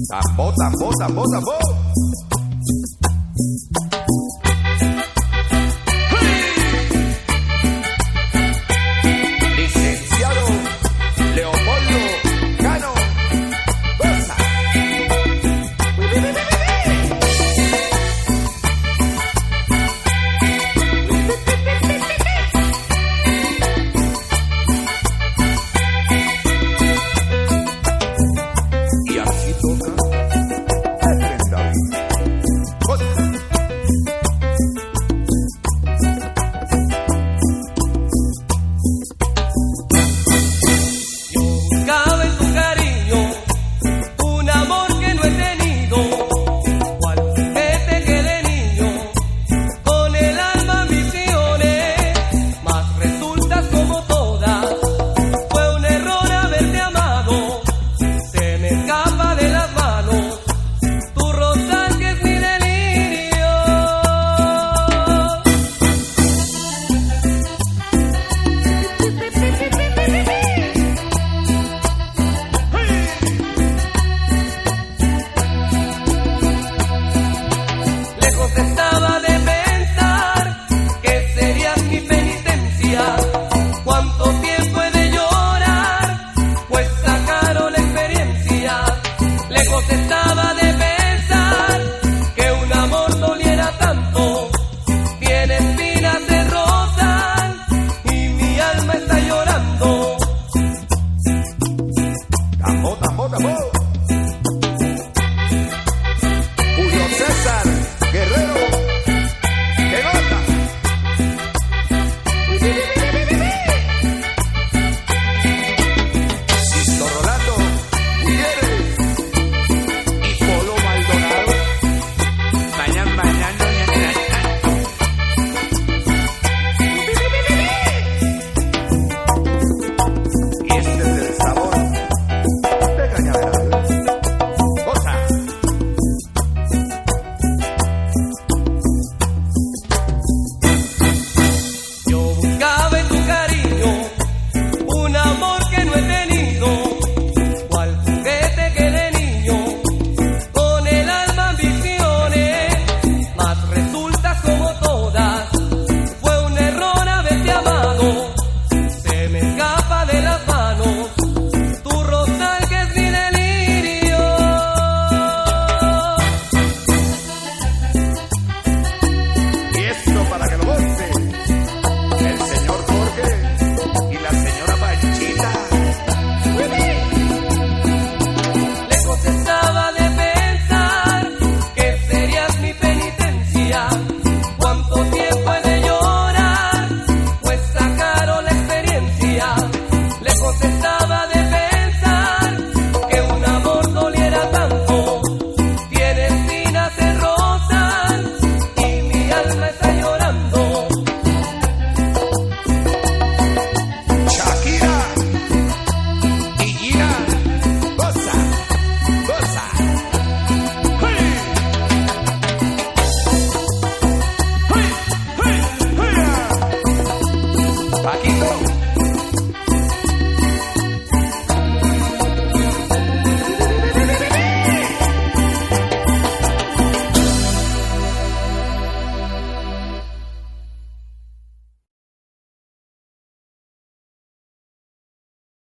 Tambor, tambor, tambor, tambor. Licenciado Leopoldo Cano. Goza. Y así toca Efren David. Goza. Cabe en tu cariño un amor que no he tenido, cual juguete que de niño con el alma ambicioné, mas resultas como todas, fue un error haberte amado, se me escapa de las manos, tu rosal que es mi delirio. Lejos estaba de pensar que serías mi penitencia. Cuánto tiempo he de llorar, pues sacaron la experiencia. Lejos estaba de pensar que un amor doliera tanto. Tiene espinas de rosas y mi alma está llorando. Tambor, tambor, tambor.